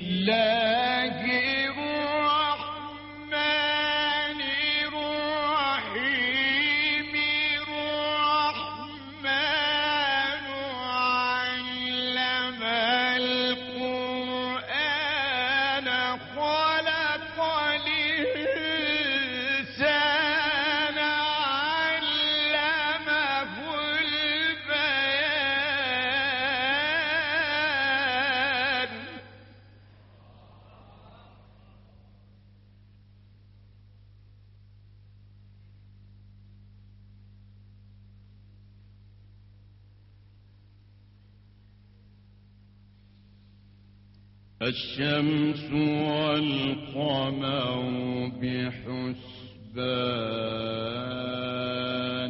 الله الرحمن الرحيم الرحمن علم القرآن خلق الإنسان علمه البيان. الشمس والقمر بحسبان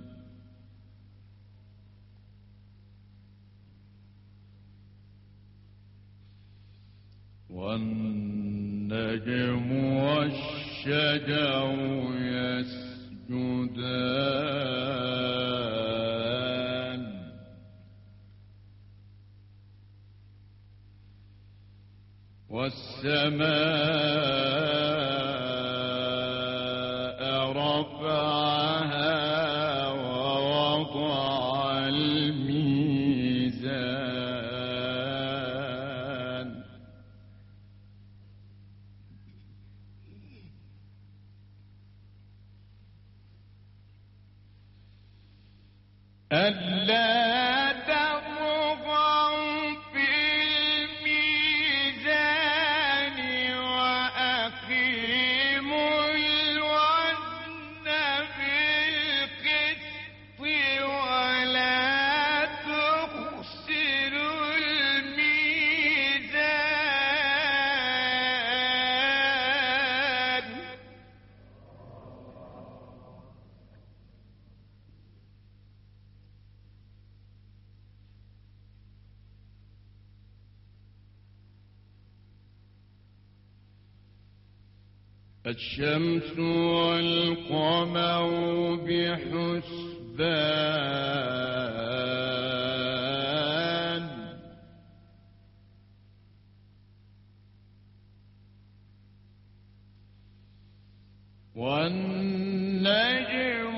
والنجم والشجر يسجدان والسماء رفعها ووضع الميزان ألا تطغوا في الميزان وأقيموا الوزن بالقسط ولا تخسروا الميزان. الشمس والقمر بحسبان والنجم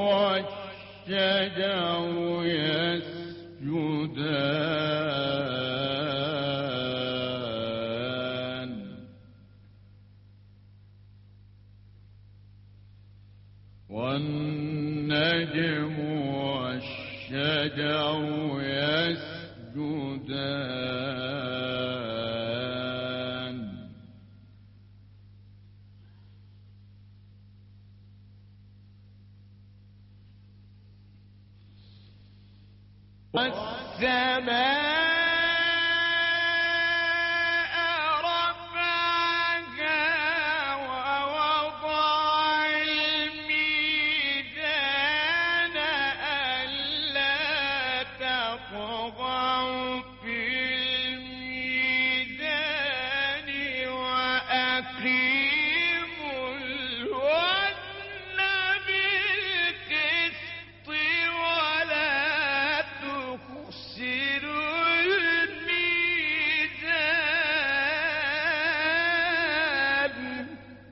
والشجر يسجدان والنجم والشجر يسجدان والسماء تطغوا في الميزان وأقيموا الوزن بالقسط ولا تخسروا الميزان.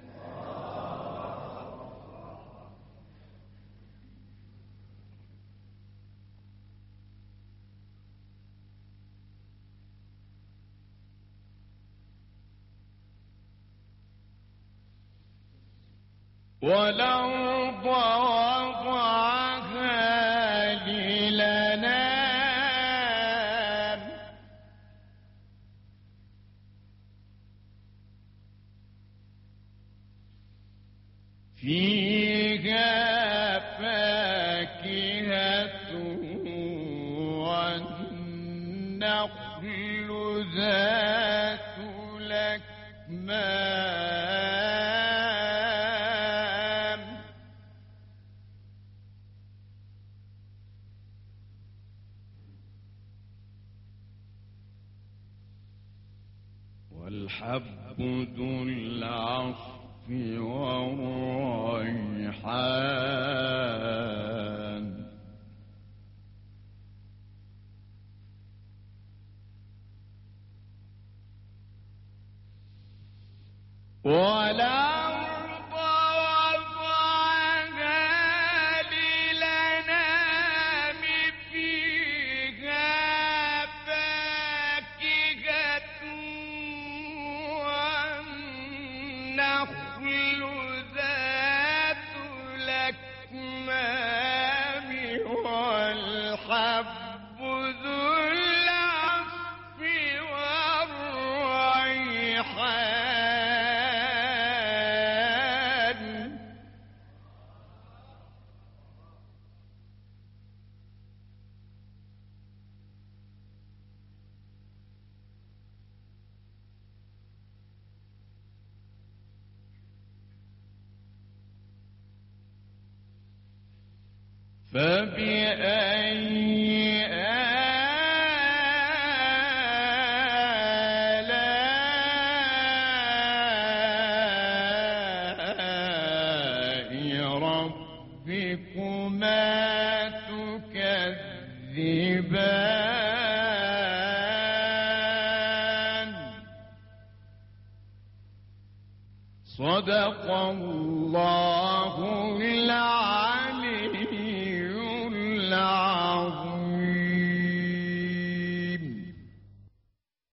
والأرض وضعها للأنام فيها فاكهة والنخل ذات الأكمام والحب ذو العصف والريحان والأرض وضعها للأنام فيها فاكهة والنخل ذات الأكمام والحب ذو العصف والريحان فبأي آلاء ربكما تكذبان صدق الله العظيم.